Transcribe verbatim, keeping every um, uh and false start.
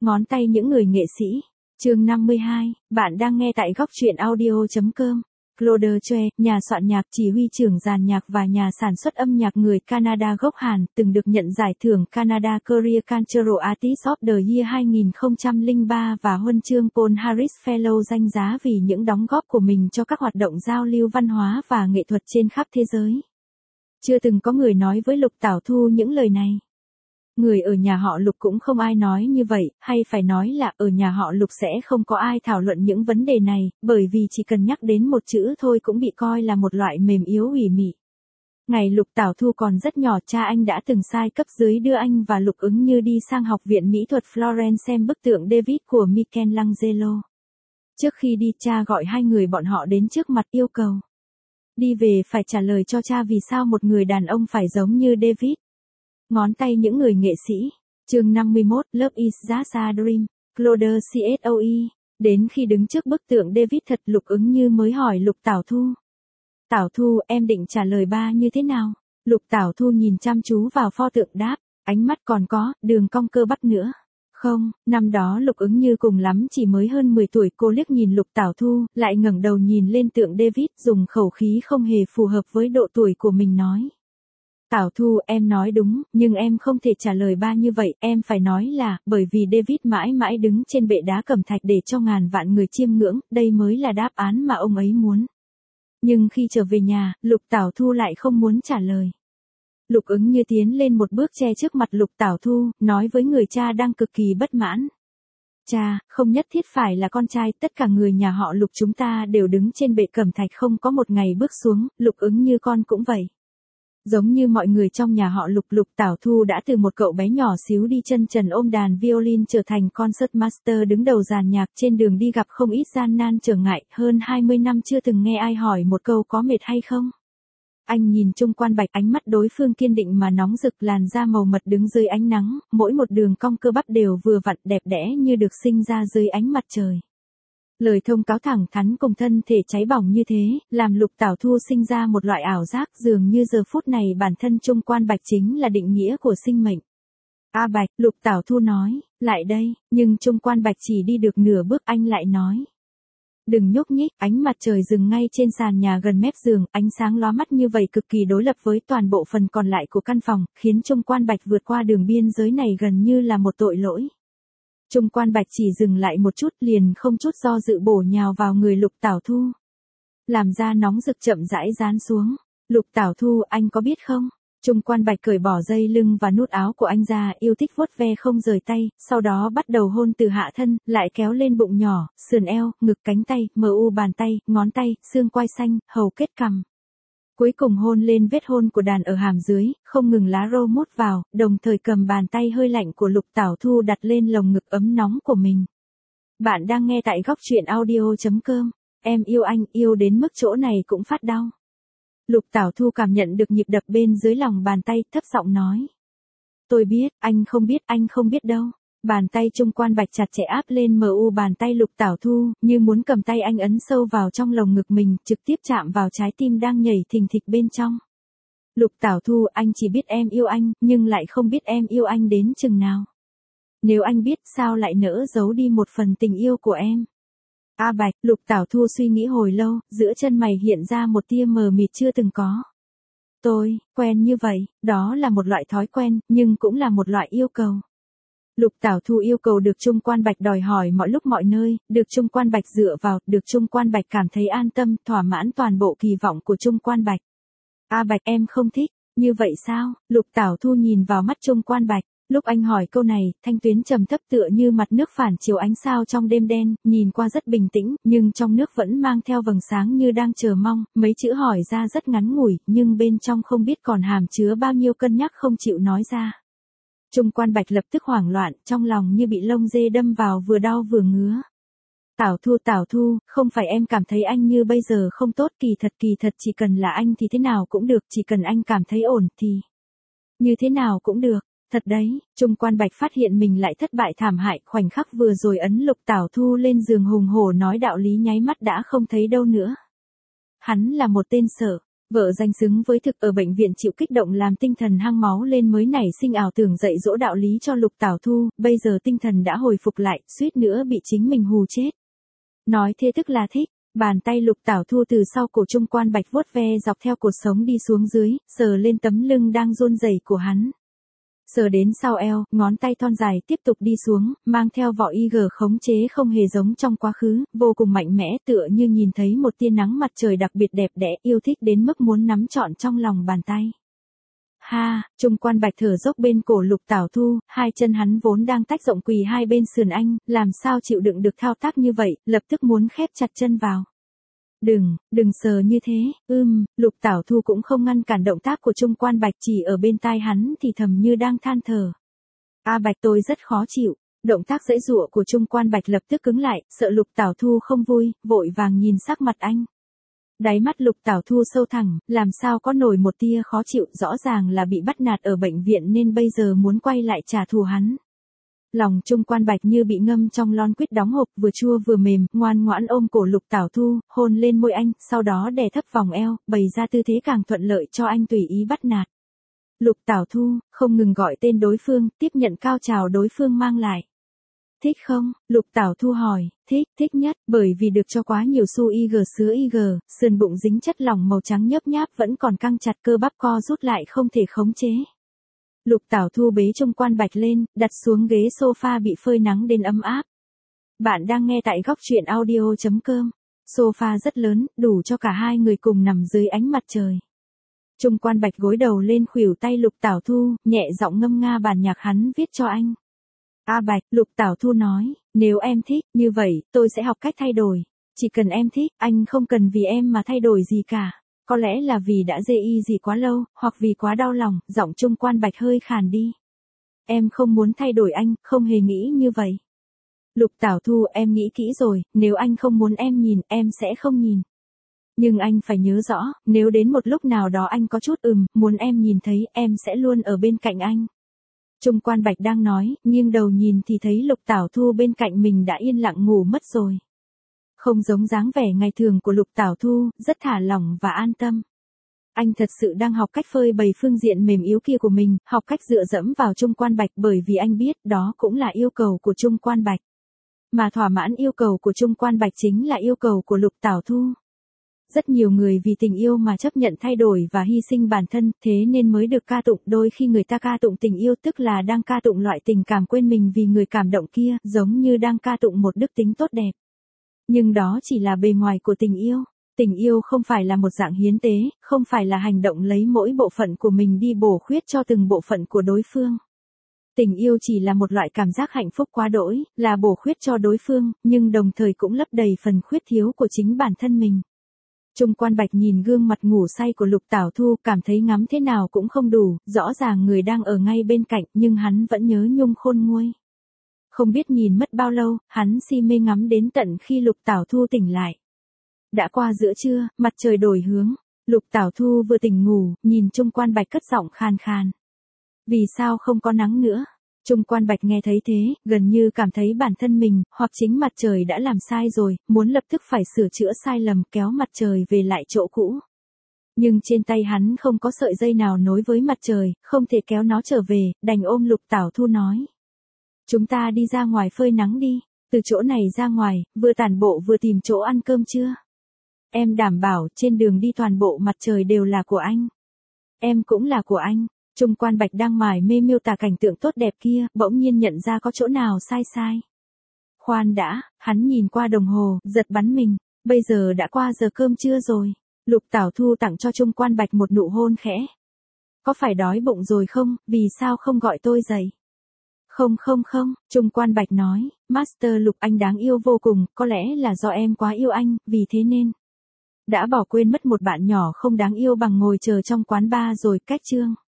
Ngón tay những người nghệ sĩ. Chương năm mươi hai, bạn đang nghe tại góc truyện audio chấm com. Claude Choi, nhà soạn nhạc, chỉ huy trưởng dàn nhạc và nhà sản xuất âm nhạc người Canada gốc Hàn, từng được nhận giải thưởng Canada Career Cultural Artist of the Year hai không không ba và huân chương Paul Harris Fellow danh giá vì những đóng góp của mình cho các hoạt động giao lưu văn hóa và nghệ thuật trên khắp thế giới. Chưa từng có người nói với Lục Tảo Thu những lời này. Người ở nhà họ Lục cũng không ai nói như vậy, hay phải nói là ở nhà họ Lục sẽ không có ai thảo luận những vấn đề này, bởi vì chỉ cần nhắc đến một chữ thôi cũng bị coi là một loại mềm yếu ủy mị. Ngày Lục Tảo Thu còn rất nhỏ, cha anh đã từng sai cấp dưới đưa anh và Lục Ứng Như đi sang học viện mỹ thuật Florence xem bức tượng David của Michelangelo. Trước khi đi, cha gọi hai người bọn họ đến trước mặt yêu cầu. Đi về phải trả lời cho cha vì sao một người đàn ông phải giống như David. Ngón tay những người nghệ sĩ. Chương năm mươi mốt, Love is just a dream. Claude Choi. Đến khi đứng trước bức tượng David thật, Lục Ứng Như mới hỏi Lục Tảo Thu. Tảo Thu, em định trả lời ba như thế nào? Lục Tảo Thu nhìn chăm chú vào pho tượng đáp, ánh mắt còn có đường cong cơ bắp nữa. Không, năm đó Lục Ứng Như cùng lắm chỉ mới hơn mười tuổi. Cô liếc nhìn Lục Tảo Thu, lại ngẩng đầu nhìn lên tượng David, dùng khẩu khí không hề phù hợp với độ tuổi của mình nói. Tảo Thu, em nói đúng, nhưng em không thể trả lời ba như vậy, em phải nói là, bởi vì David mãi mãi đứng trên bệ đá cẩm thạch để cho ngàn vạn người chiêm ngưỡng, đây mới là đáp án mà ông ấy muốn. Nhưng khi trở về nhà, Lục Tảo Thu lại không muốn trả lời. Lục Ứng Như tiến lên một bước che trước mặt Lục Tảo Thu, nói với người cha đang cực kỳ bất mãn. Cha, không nhất thiết phải là con trai, tất cả người nhà họ Lục chúng ta đều đứng trên bệ cẩm thạch không có một ngày bước xuống, Lục Ứng Như con cũng vậy. Giống như mọi người trong nhà họ Lục, Lục Tảo Thu đã từ một cậu bé nhỏ xíu đi chân trần ôm đàn violin trở thành concert master đứng đầu dàn nhạc, trên đường đi gặp không ít gian nan trở ngại, hơn hai mươi năm chưa từng nghe ai hỏi một câu có mệt hay không. Anh nhìn Trung Quan Bạch, ánh mắt đối phương kiên định mà nóng rực, làn da màu mật đứng dưới ánh nắng, mỗi một đường cong cơ bắp đều vừa vặn đẹp đẽ như được sinh ra dưới ánh mặt trời. Lời thông cáo thẳng thắn cùng thân thể cháy bỏng như thế, làm Lục Tảo Thu sinh ra một loại ảo giác dường như giờ phút này bản thân Trung Quan Bạch chính là định nghĩa của sinh mệnh. A Bạch, Lục Tảo Thu nói, lại đây, nhưng Trung Quan Bạch chỉ đi được nửa bước anh lại nói. Đừng nhúc nhích, ánh mặt trời dừng ngay trên sàn nhà gần mép giường, ánh sáng lóa mắt như vậy cực kỳ đối lập với toàn bộ phần còn lại của căn phòng, khiến Trung Quan Bạch vượt qua đường biên giới này gần như là một tội lỗi. Trung Quan Bạch chỉ dừng lại một chút liền không chút do dự bổ nhào vào người Lục Tảo Thu. Làm da nóng rực chậm rãi dán xuống. Lục Tảo Thu, anh có biết không? Trung Quan Bạch cởi bỏ dây lưng và nút áo của anh ra, yêu thích vuốt ve không rời tay, sau đó bắt đầu hôn từ hạ thân, lại kéo lên bụng nhỏ, sườn eo, ngực, cánh tay, mờ u bàn tay, ngón tay, xương quai xanh, hầu kết cằm. Cuối cùng hôn lên vết hôn của đàn ở hàm dưới, không ngừng lá rô mút vào, đồng thời cầm bàn tay hơi lạnh của Lục Tảo Thu đặt lên lồng ngực ấm nóng của mình. Bạn đang nghe tại góc truyện audio chấm com. Em yêu anh, yêu đến mức chỗ này cũng phát đau. Lục Tảo Thu cảm nhận được nhịp đập bên dưới lòng bàn tay, thấp giọng nói. Tôi biết, anh không biết, anh không biết đâu. Bàn tay Trung Quan Bạch chặt chẽ áp lên mờ u bàn tay Lục Tảo Thu, như muốn cầm tay anh ấn sâu vào trong lồng ngực mình, trực tiếp chạm vào trái tim đang nhảy thình thịch bên trong. Lục Tảo Thu, anh chỉ biết em yêu anh, nhưng lại không biết em yêu anh đến chừng nào. Nếu anh biết, sao lại nỡ giấu đi một phần tình yêu của em? A Bạch, Lục Tảo Thu suy nghĩ hồi lâu, giữa chân mày hiện ra một tia mờ mịt chưa từng có. Tôi, quen như vậy, đó là một loại thói quen, nhưng cũng là một loại yêu cầu. Lục Tảo Thu yêu cầu được Trung Quan Bạch đòi hỏi mọi lúc mọi nơi, được Trung Quan Bạch dựa vào, được Trung Quan Bạch cảm thấy an tâm, thỏa mãn toàn bộ kỳ vọng của Trung Quan Bạch. A Bạch, em không thích, như vậy sao? Lục Tảo Thu nhìn vào mắt Trung Quan Bạch, lúc anh hỏi câu này, thanh tuyến trầm thấp tựa như mặt nước phản chiếu ánh sao trong đêm đen, nhìn qua rất bình tĩnh, nhưng trong nước vẫn mang theo vầng sáng như đang chờ mong, mấy chữ hỏi ra rất ngắn ngủi, nhưng bên trong không biết còn hàm chứa bao nhiêu cân nhắc không chịu nói ra. Trung Quan Bạch lập tức hoảng loạn, trong lòng như bị lông dê đâm vào vừa đau vừa ngứa. Tảo Thu, Tảo Thu, không phải em cảm thấy anh như bây giờ không tốt, kỳ thật kỳ thật chỉ cần là anh thì thế nào cũng được, chỉ cần anh cảm thấy ổn thì như thế nào cũng được. Thật đấy, Trung Quan Bạch phát hiện mình lại thất bại thảm hại, khoảnh khắc vừa rồi ấn Lục Tảo Thu lên giường hùng hổ nói đạo lý nháy mắt đã không thấy đâu nữa. Hắn là một tên sợ. Vợ danh xứng với thực ở bệnh viện chịu kích động làm tinh thần hăng máu lên mới nảy sinh ảo tưởng dạy dỗ đạo lý cho Lục Tảo Thu, bây giờ tinh thần đã hồi phục lại, suýt nữa bị chính mình hù chết. Nói thế tức là thích, bàn tay Lục Tảo Thu từ sau cổ Trung Quan Bạch vuốt ve dọc theo cột sống đi xuống dưới, sờ lên tấm lưng đang run rẩy của hắn. Sờ đến sau eo, ngón tay thon dài tiếp tục đi xuống, mang theo vỏ i giê khống chế không hề giống trong quá khứ, vô cùng mạnh mẽ tựa như nhìn thấy một tia nắng mặt trời đặc biệt đẹp đẽ, yêu thích đến mức muốn nắm trọn trong lòng bàn tay. Ha, Trung Quan Bạch thở dốc bên cổ Lục Tảo Thu, hai chân hắn vốn đang tách rộng quỳ hai bên sườn anh, làm sao chịu đựng được thao tác như vậy, lập tức muốn khép chặt chân vào. Đừng, đừng sờ như thế, ưm, Lục Tảo Thu cũng không ngăn cản động tác của Trung Quan Bạch, chỉ ở bên tai hắn thì thầm như đang than thở. A Bạch tôi rất khó chịu, động tác giãy giụa của Trung Quan Bạch lập tức cứng lại, sợ Lục Tảo Thu không vui, vội vàng nhìn sắc mặt anh. Đáy mắt Lục Tảo Thu sâu thẳm, làm sao có nổi một tia khó chịu, rõ ràng là bị bắt nạt ở bệnh viện nên bây giờ muốn quay lại trả thù hắn. Lòng Trung Quan Bạch như bị ngâm trong lon quýt đóng hộp, vừa chua vừa mềm, ngoan ngoãn ôm cổ Lục Tảo Thu, hôn lên môi anh, sau đó đè thấp vòng eo, bày ra tư thế càng thuận lợi cho anh tùy ý bắt nạt. Lục Tảo Thu không ngừng gọi tên đối phương, tiếp nhận cao trào đối phương mang lại. Thích không? Lục Tảo Thu hỏi. Thích, thích nhất, bởi vì được cho quá nhiều xu i giê sứa i giê, sườn bụng dính chất lỏng màu trắng nhớp nháp vẫn còn căng chặt, cơ bắp co rút lại không thể khống chế. Lục Tảo Thu bế Trung Quan Bạch lên, đặt xuống ghế sofa bị phơi nắng đến ấm áp. Bạn đang nghe tại góc truyện audio chấm com. Sofa rất lớn, đủ cho cả hai người cùng nằm dưới ánh mặt trời. Trung Quan Bạch gối đầu lên khuỷu tay Lục Tảo Thu, nhẹ giọng ngâm nga bản nhạc hắn viết cho anh. A Bạch, Lục Tảo Thu nói, nếu em thích, như vậy, tôi sẽ học cách thay đổi. Chỉ cần em thích, anh không cần vì em mà thay đổi gì cả. Có lẽ là vì đã dê y gì quá lâu, hoặc vì quá đau lòng, giọng Trung Quan Bạch hơi khàn đi. Em không muốn thay đổi anh, không hề nghĩ như vậy. Lục Tảo Thu, em nghĩ kỹ rồi, nếu anh không muốn em nhìn, em sẽ không nhìn. Nhưng anh phải nhớ rõ, nếu đến một lúc nào đó anh có chút ừm, muốn em nhìn thấy, em sẽ luôn ở bên cạnh anh. Trung Quan Bạch đang nói, nghiêng đầu nhìn thì thấy Lục Tảo Thu bên cạnh mình đã yên lặng ngủ mất rồi. Không giống dáng vẻ ngày thường của Lục Tảo Thu, rất thả lỏng và an tâm. Anh thật sự đang học cách phơi bày phương diện mềm yếu kia của mình, học cách dựa dẫm vào Trung Quan Bạch bởi vì anh biết đó cũng là yêu cầu của Trung Quan Bạch. Mà thỏa mãn yêu cầu của Trung Quan Bạch chính là yêu cầu của Lục Tảo Thu. Rất nhiều người vì tình yêu mà chấp nhận thay đổi và hy sinh bản thân, thế nên mới được ca tụng. Đôi khi người ta ca tụng tình yêu tức là đang ca tụng loại tình cảm quên mình vì người cảm động kia, giống như đang ca tụng một đức tính tốt đẹp. Nhưng đó chỉ là bề ngoài của tình yêu. Tình yêu không phải là một dạng hiến tế, không phải là hành động lấy mỗi bộ phận của mình đi bổ khuyết cho từng bộ phận của đối phương. Tình yêu chỉ là một loại cảm giác hạnh phúc quá đỗi, là bổ khuyết cho đối phương, nhưng đồng thời cũng lấp đầy phần khuyết thiếu của chính bản thân mình. Trung Quan Bạch nhìn gương mặt ngủ say của Lục Tảo Thu, cảm thấy ngắm thế nào cũng không đủ, rõ ràng người đang ở ngay bên cạnh, nhưng hắn vẫn nhớ nhung khôn nguôi. Không biết nhìn mất bao lâu, hắn si mê ngắm đến tận khi Lục Tảo Thu tỉnh lại. Đã qua giữa trưa, mặt trời đổi hướng, Lục Tảo Thu vừa tỉnh ngủ, nhìn Trung Quan Bạch cất giọng khàn khàn. Vì sao không có nắng nữa? Trung Quan Bạch nghe thấy thế, gần như cảm thấy bản thân mình, hoặc chính mặt trời đã làm sai rồi, muốn lập tức phải sửa chữa sai lầm, kéo mặt trời về lại chỗ cũ. Nhưng trên tay hắn không có sợi dây nào nối với mặt trời, không thể kéo nó trở về, đành ôm Lục Tảo Thu nói. Chúng ta đi ra ngoài phơi nắng đi, từ chỗ này ra ngoài, vừa tản bộ vừa tìm chỗ ăn cơm trưa. Em đảm bảo, trên đường đi toàn bộ mặt trời đều là của anh. Em cũng là của anh. Trung Quan Bạch đang mải mê miêu tả cảnh tượng tốt đẹp kia, bỗng nhiên nhận ra có chỗ nào sai sai. Khoan đã, hắn nhìn qua đồng hồ, giật bắn mình, bây giờ đã qua giờ cơm trưa rồi. Lục Tảo Thu tặng cho Trung Quan Bạch một nụ hôn khẽ. Có phải đói bụng rồi không, vì sao không gọi tôi dậy? Không không không, Trung Quan Bạch nói, Master Lục anh đáng yêu vô cùng, có lẽ là do em quá yêu anh, vì thế nên. Đã bỏ quên mất một bạn nhỏ không đáng yêu bằng ngồi chờ trong quán bar rồi, cách chương.